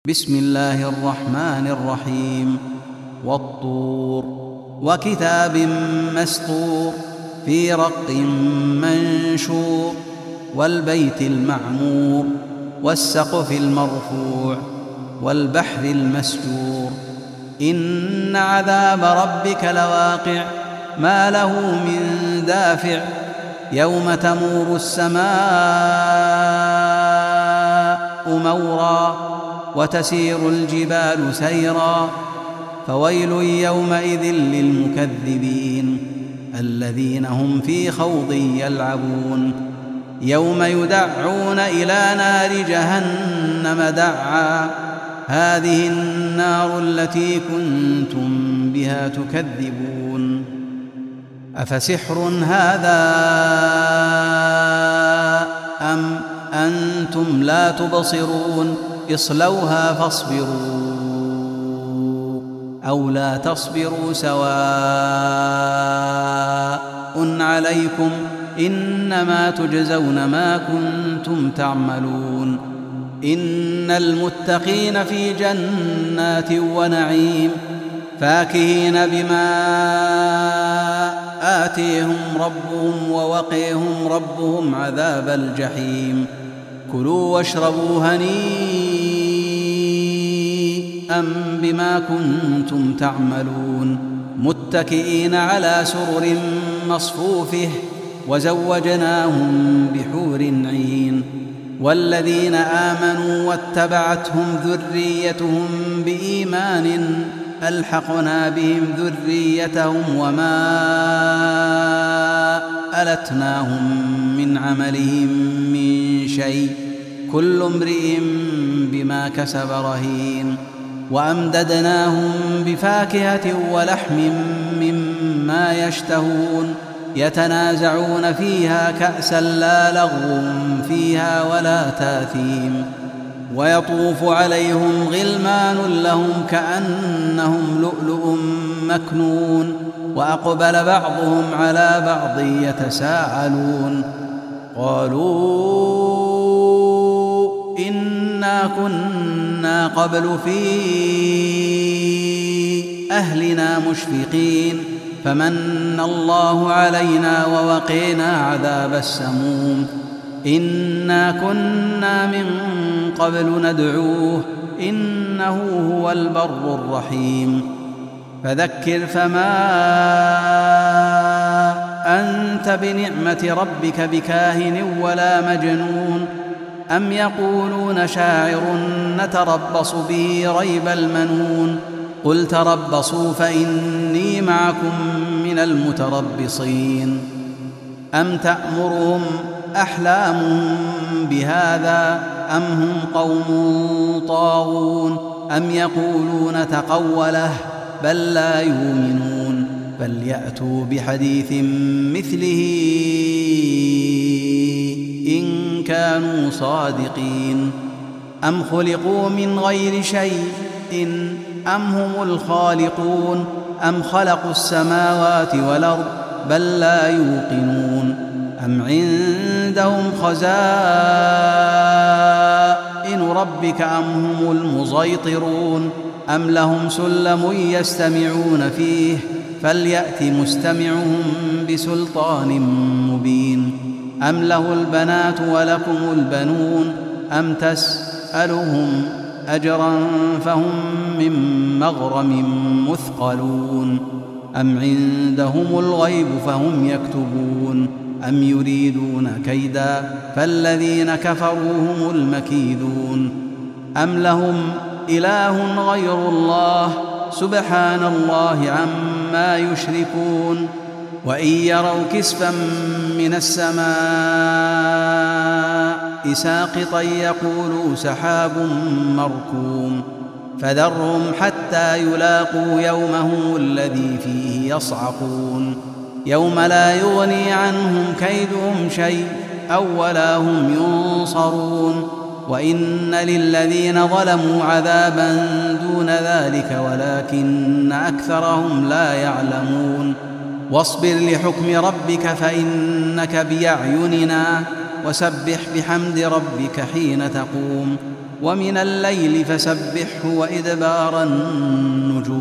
بسم الله الرحمن الرحيم والطور وكتاب مسطور في رق منشور والبيت المعمور والسقف المرفوع والبحر المسجور إن عذاب ربك لواقع ما له من دافع يوم تمور السماء مورا وتسير الجبال سيرا فويل يومئذ للمكذبين الذين هم في خوض يلعبون يوم يدعون إلى نار جهنم دعا هذه النار التي كنتم بها تكذبون أفسحر هذا أم أنتم لا تبصرون اصلوها فاصبروا أو لا تصبروا سواء عليكم إنما تجزون ما كنتم تعملون إن المتقين في جنات ونعيم فاكهين بما آتيهم ربهم ووقيهم ربهم عذاب الجحيم كلوا واشربوا هنيئا بما كنتم تعملون متكئين على سرر مصفوفه وزوجناهم بحور عين والذين آمنوا واتبعتهم ذريتهم بإيمان ألحقنا بهم ذريتهم وما ألتناهم من عملهم من شيء كل امرئ بما كسب رهين وأمددناهم بفاكهة ولحم مما يشتهون يتنازعون فيها كأسا لا لغو فيها ولا تاثيم ويطوف عليهم غلمان لهم كأنهم لؤلؤ مكنون وأقبل بعضهم على بعض يتساءلون قالوا إنا كنا قبل في أهلنا مشفقين فمن الله علينا ووقينا عذاب السموم إنا كنا من قبل ندعوه إنه هو البر الرحيم فذكر فما أنت بنعمة ربك بكاهن ولا مجنون أم يقولون شاعر نتربص به ريب المنون قل تربصوا فإني معكم من المتربصين أم تأمرهم أحلامهم بهذا أم هم قوم طاغون أم يقولون تقوله بل لا يؤمنون فليأتوا بحديث مثله إن كانوا صادقين أم خلقوا من غير شيء أم هم الخالقون أم خلقوا السماوات والأرض بل لا يوقنون أم عندهم خزائن ربك أم هم المسيطرون أم لهم سلم يستمعون فيه فليأت مستمعهم بسلطان مبين أم له البنات ولكم البنون أم تسألهم أجرا فهم من مغرم مثقلون أم عندهم الغيب فهم يكتبون أم يريدون كيدا فالذين كفروا هم المكيدون أم لهم إله غير الله سبحان الله عما يشركون وإن يروا كسفا من السماء ساقطا يقولوا سحاب مركوم فذرهم حتى يلاقوا يومهم الذي فيه يصعقون يوم لا يغني عنهم كيدهم شيء أو ولا هم ينصرون وإن للذين ظلموا عذابا دون ذلك ولكن أكثرهم لا يعلمون واصبر لحكم ربك فإنك بأعيننا وسبح بحمد ربك حين تقوم ومن الليل فسبحه وإدبار النجوم